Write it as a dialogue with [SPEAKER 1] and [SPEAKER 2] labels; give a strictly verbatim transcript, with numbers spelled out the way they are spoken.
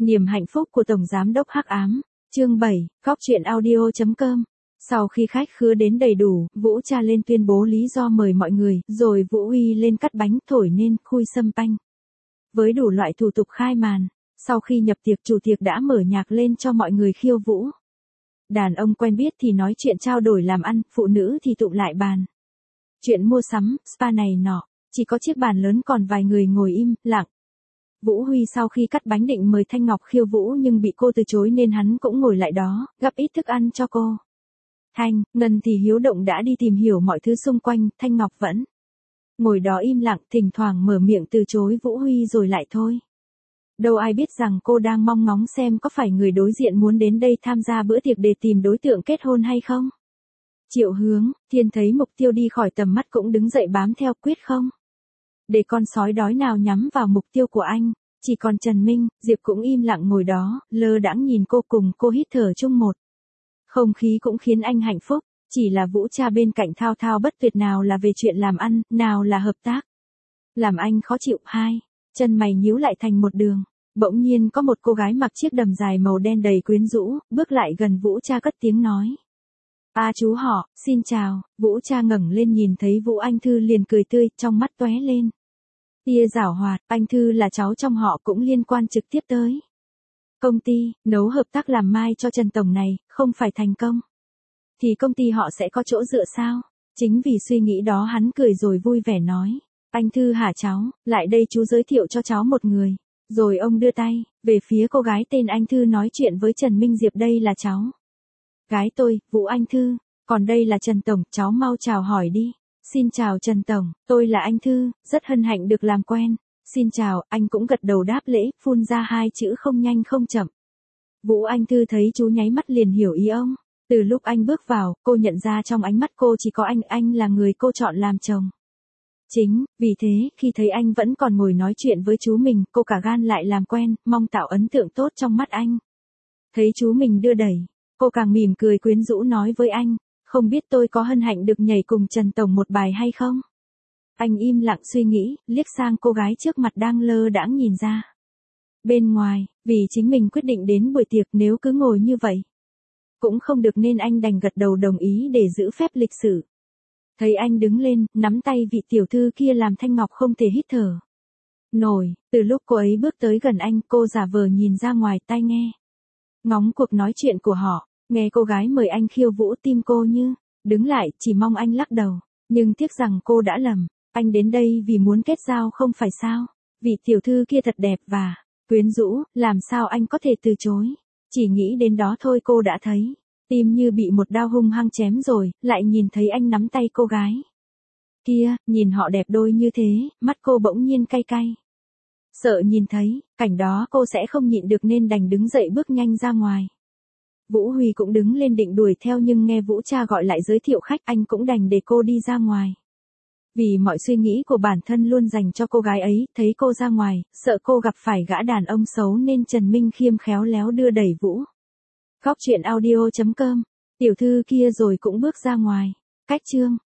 [SPEAKER 1] Niềm hạnh phúc của Tổng Giám đốc Hắc Ám, chương bảy, góc truyện audio chấm com. Sau khi khách khứa đến đầy đủ, Vũ Cha lên tuyên bố lý do mời mọi người, rồi Vũ Uy lên cắt bánh thổi nên khui sâm panh. Với đủ loại thủ tục khai màn, sau khi nhập tiệc chủ tiệc đã mở nhạc lên cho mọi người khiêu vũ. Đàn ông quen biết thì nói chuyện trao đổi làm ăn, phụ nữ thì tụng lại bàn. Chuyện mua sắm, spa này nọ, chỉ có chiếc bàn lớn còn vài người ngồi im, lặng. Vũ Huy sau khi cắt bánh định mời Thanh Ngọc khiêu vũ nhưng bị cô từ chối nên hắn cũng ngồi lại đó, gắp ít thức ăn cho cô. Thanh, Ngân thì hiếu động đã đi tìm hiểu mọi thứ xung quanh, Thanh Ngọc vẫn ngồi đó im lặng, thỉnh thoảng mở miệng từ chối Vũ Huy rồi lại thôi. Đâu ai biết rằng cô đang mong ngóng xem có phải người đối diện muốn đến đây tham gia bữa tiệc để tìm đối tượng kết hôn hay không. Triệu Hướng, Thiên thấy mục tiêu đi khỏi tầm mắt cũng đứng dậy bám theo, quyết không để con sói đói nào nhắm vào mục tiêu của anh. Chỉ còn Trần Minh, Diệp cũng im lặng ngồi đó, lơ đãng nhìn cô cùng cô hít thở chung một không khí cũng khiến anh hạnh phúc. Chỉ là Vũ Cha bên cạnh thao thao bất tuyệt, nào là về chuyện làm ăn, nào là hợp tác. Làm anh khó chịu. Hai chân mày nhíu lại thành một đường. Bỗng nhiên có một cô gái mặc chiếc đầm dài màu đen đầy quyến rũ, bước lại gần Vũ Cha cất tiếng nói. À chú họ, xin chào. Vũ Cha ngẩng lên nhìn thấy Vũ Anh Thư liền cười tươi, trong mắt tóe lên tia giảo hoạt. Anh Thư là cháu trong họ cũng liên quan trực tiếp tới công ty, nấu hợp tác làm mai cho Trần Tổng này, không phải thành công thì công ty họ sẽ có chỗ dựa sao? Chính vì suy nghĩ đó hắn cười rồi vui vẻ nói. Anh Thư hả cháu, lại đây chú giới thiệu cho cháu một người. Rồi ông đưa tay về phía cô gái tên Anh Thư nói chuyện với Trần Minh Diệp, đây là cháu gái tôi, Vũ Anh Thư. Còn đây là Trần Tổng, cháu mau chào hỏi đi. Xin chào Trần Tổng, tôi là Anh Thư, rất hân hạnh được làm quen. Xin chào, anh cũng gật đầu đáp lễ, phun ra hai chữ không nhanh không chậm. Vũ Anh Thư thấy chú nháy mắt liền hiểu ý ông. Từ lúc anh bước vào, cô nhận ra trong ánh mắt cô chỉ có anh, anh là người cô chọn làm chồng chính, vì thế, khi thấy anh vẫn còn ngồi nói chuyện với chú mình, cô cả gan lại làm quen, mong tạo ấn tượng tốt trong mắt anh. Thấy chú mình đưa đẩy, cô càng mỉm cười quyến rũ nói với anh, không biết tôi có hân hạnh được nhảy cùng Trần Tổng một bài hay không? Anh im lặng suy nghĩ, liếc sang cô gái trước mặt đang lơ đãng nhìn ra bên ngoài, vì chính mình quyết định đến buổi tiệc, nếu cứ ngồi như vậy cũng không được nên anh đành gật đầu đồng ý để giữ phép lịch sự. Thấy anh đứng lên, nắm tay vị tiểu thư kia làm Thanh Ngọc không thể hít thở nổi. Từ lúc cô ấy bước tới gần anh, cô giả vờ nhìn ra ngoài tai nghe ngóng cuộc nói chuyện của họ. Nghe cô gái mời anh khiêu vũ, tim cô như đứng lại, chỉ mong anh lắc đầu. Nhưng tiếc rằng cô đã lầm. Anh đến đây vì muốn kết giao không phải sao? Vị tiểu thư kia thật đẹp và quyến rũ, làm sao anh có thể từ chối? Chỉ nghĩ đến đó thôi cô đã thấy tim như bị một đao hung hăng chém rồi, lại nhìn thấy anh nắm tay cô gái kia, nhìn họ đẹp đôi như thế, mắt cô bỗng nhiên cay cay. Sợ nhìn thấy cảnh đó cô sẽ không nhịn được nên đành đứng dậy bước nhanh ra ngoài. Vũ Huy cũng đứng lên định đuổi theo nhưng nghe Vũ Cha gọi lại giới thiệu khách, anh cũng đành để cô đi ra ngoài. Vì mọi suy nghĩ của bản thân luôn dành cho cô gái ấy, thấy cô ra ngoài, sợ cô gặp phải gã đàn ông xấu nên Trần Minh Khiêm khéo léo đưa đẩy Vũ. Góc truyện audio chấm com. Tiểu thư kia rồi cũng bước ra ngoài. Cách chương